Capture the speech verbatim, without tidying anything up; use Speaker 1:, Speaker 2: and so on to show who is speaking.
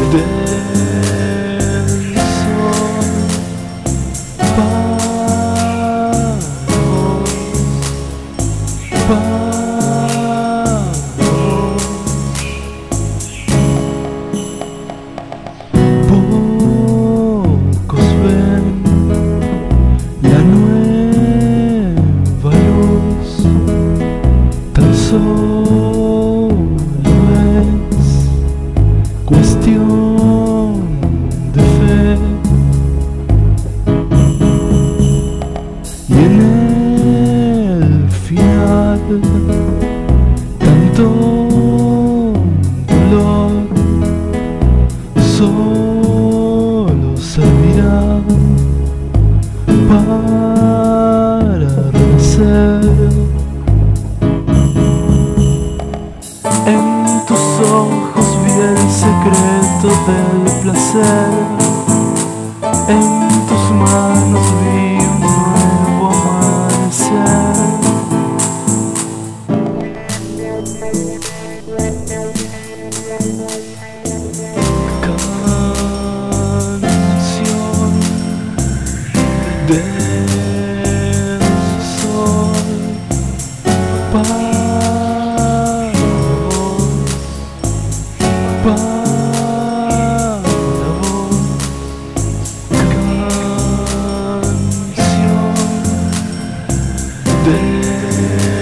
Speaker 1: del sol para vos, para vos. Pocos ven la nueva luz, tan solo es cuestión de fe, y en el final tanto dolor solo servirá para renacer. En tus ojos vi el secreto del placer, en tus manos vi un nuevo amanecer. Canción del sol para vos, para vos. Canción del